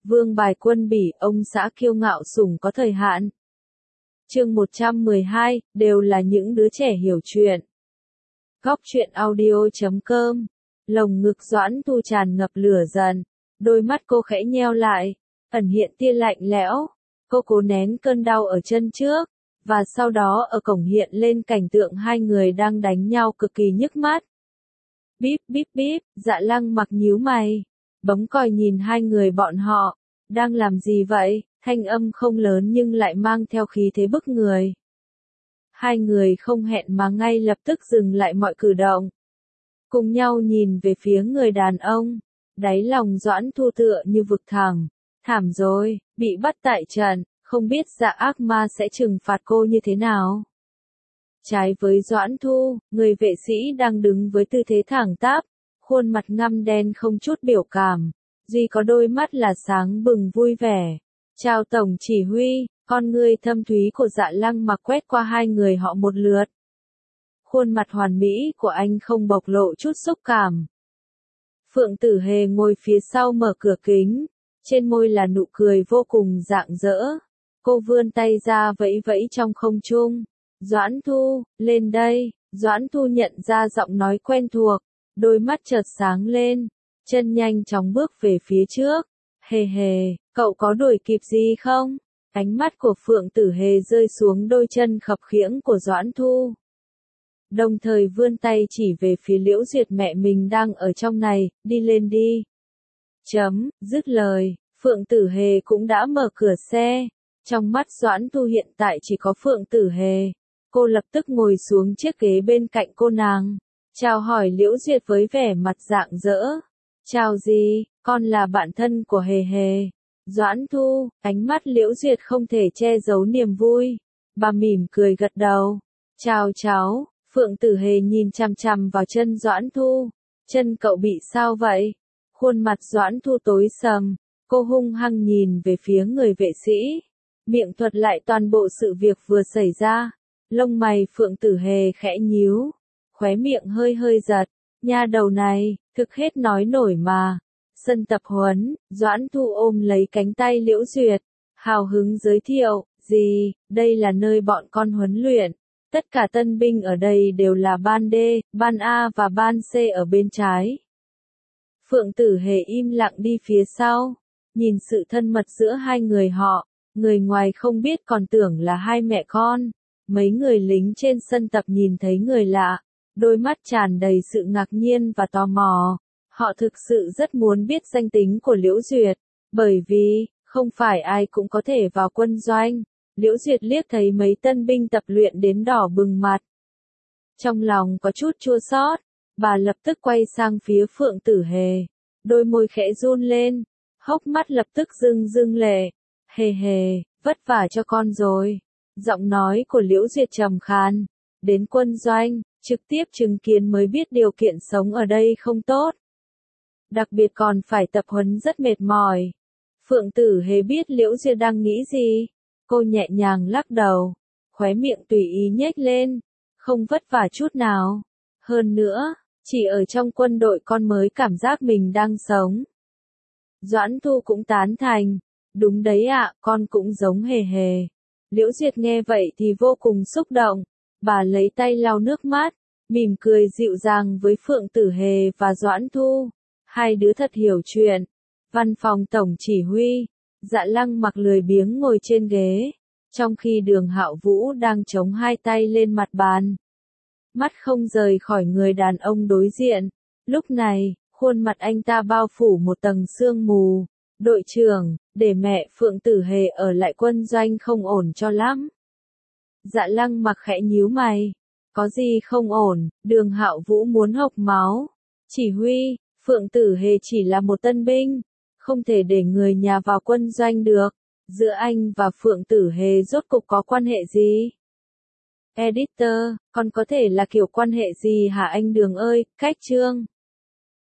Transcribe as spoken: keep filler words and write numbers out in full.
Vương bài quân Bỉ, ông xã kiêu ngạo sủng có thời hạn. Chương một trăm mười hai, đều là những đứa trẻ hiểu chuyện. Góc truyện audio chấm com. Lồng ngực Doãn Thu tràn ngập lửa giận, đôi mắt cô khẽ nheo lại, ẩn hiện tia lạnh lẽo. Cô cố nén cơn đau ở chân trước, và sau đó ở cổng hiện lên cảnh tượng hai người đang đánh nhau cực kỳ nhức mắt. Bíp bíp bíp, Dạ Lăng Mặc nhíu mày, bấm còi nhìn hai người bọn họ, đang làm gì vậy? Thanh âm không lớn nhưng lại mang theo khí thế bức người. Hai người không hẹn mà ngay lập tức dừng lại mọi cử động. Cùng nhau nhìn về phía người đàn ông, đáy lòng Doãn Thu tựa như vực thẳm. Thảm rồi, bị bắt tại trận, không biết Dạ ác ma sẽ trừng phạt cô như thế nào. Trái với Doãn Thu, người vệ sĩ đang đứng với tư thế thẳng tắp, khuôn mặt ngăm đen không chút biểu cảm, duy có đôi mắt là sáng bừng vui vẻ. Chào Tổng Chỉ huy, con ngươi thâm thúy của Dạ Lăng Mặc quét qua hai người họ một lượt. Khuôn mặt hoàn mỹ của anh không bộc lộ chút xúc cảm. Phượng Tử Hề ngồi phía sau mở cửa kính, trên môi là nụ cười vô cùng rạng rỡ. Cô vươn tay ra vẫy vẫy trong không trung. Doãn Thu, lên đây. Doãn Thu nhận ra giọng nói quen thuộc, đôi mắt chợt sáng lên, chân nhanh chóng bước về phía trước. Hề hề, cậu có đuổi kịp gì không? Ánh mắt của Phượng Tử Hề rơi xuống đôi chân khập khiễng của Doãn Thu. Đồng thời vươn tay chỉ về phía Liễu Duyệt mẹ mình đang ở trong này, đi lên đi. Chấm, dứt lời, Phượng Tử Hề cũng đã mở cửa xe. Trong mắt Doãn Thu hiện tại chỉ có Phượng Tử Hề. Cô lập tức ngồi xuống chiếc ghế bên cạnh cô nàng. Chào hỏi Liễu Duyệt với vẻ mặt rạng rỡ. Chào gì, con là bạn thân của Hề Hề. Doãn Thu, ánh mắt Liễu Duyệt không thể che giấu niềm vui. Bà mỉm cười gật đầu. Chào cháu, Phượng Tử Hề nhìn chằm chằm vào chân Doãn Thu. Chân cậu bị sao vậy? Khuôn mặt Doãn Thu tối sầm. Cô hung hăng nhìn về phía người vệ sĩ. Miệng thuật lại toàn bộ sự việc vừa xảy ra. Lông mày Phượng Tử Hề khẽ nhíu. Khóe miệng hơi hơi giật. Nha đầu này, thực hết nói nổi mà. Sân tập huấn, Doãn Thu ôm lấy cánh tay Liễu Duyệt. Hào hứng giới thiệu, gì, đây là nơi bọn con huấn luyện. Tất cả tân binh ở đây đều là ban D, ban A và ban C ở bên trái. Phượng Tử Hề im lặng đi phía sau. Nhìn sự thân mật giữa hai người họ, người ngoài không biết còn tưởng là hai mẹ con. Mấy người lính trên sân tập nhìn thấy người lạ, đôi mắt tràn đầy sự ngạc nhiên và tò mò. Họ thực sự rất muốn biết danh tính của Liễu Duyệt, bởi vì, không phải ai cũng có thể vào quân doanh. Liễu Duyệt liếc thấy mấy tân binh tập luyện đến đỏ bừng mặt. Trong lòng có chút chua xót, bà lập tức quay sang phía Phượng Tử Hề. Đôi môi khẽ run lên, hốc mắt lập tức rưng rưng lệ. Hề hề, vất vả cho con rồi. Giọng nói của Liễu Duyệt trầm khàn. Đến quân doanh, trực tiếp chứng kiến mới biết điều kiện sống ở đây không tốt. Đặc biệt còn phải tập huấn rất mệt mỏi. Phượng Tử Hề biết Liễu Duyệt đang nghĩ gì. Cô nhẹ nhàng lắc đầu, khóe miệng tùy ý nhếch lên. Không vất vả chút nào. Hơn nữa, chỉ ở trong quân đội con mới cảm giác mình đang sống. Doãn Thu cũng tán thành. Đúng đấy ạ, con cũng giống Hề Hề. Liễu Duyệt nghe vậy thì vô cùng xúc động. Bà lấy tay lau nước mắt, mỉm cười dịu dàng với Phượng Tử Hề và Doãn Thu. Hai đứa thật hiểu chuyện. Văn phòng Tổng Chỉ huy, Dạ Lăng Mặc lười biếng ngồi trên ghế, trong khi Đường Hạo Vũ đang chống hai tay lên mặt bàn. Mắt không rời khỏi người đàn ông đối diện. Lúc này, khuôn mặt anh ta bao phủ một tầng sương mù. Đội trưởng, để mẹ Phượng Tử Hề ở lại quân doanh không ổn cho lắm. Dạ Lăng Mặc khẽ nhíu mày. Có gì không ổn? Đường Hạo Vũ muốn hộc máu. Chỉ huy, Phượng Tử Hề chỉ là một tân binh, không thể để người nhà vào quân doanh được. Giữa anh và Phượng Tử Hề rốt cục có quan hệ gì? Editor, còn có thể là kiểu quan hệ gì hả anh Đường ơi? Cách chương.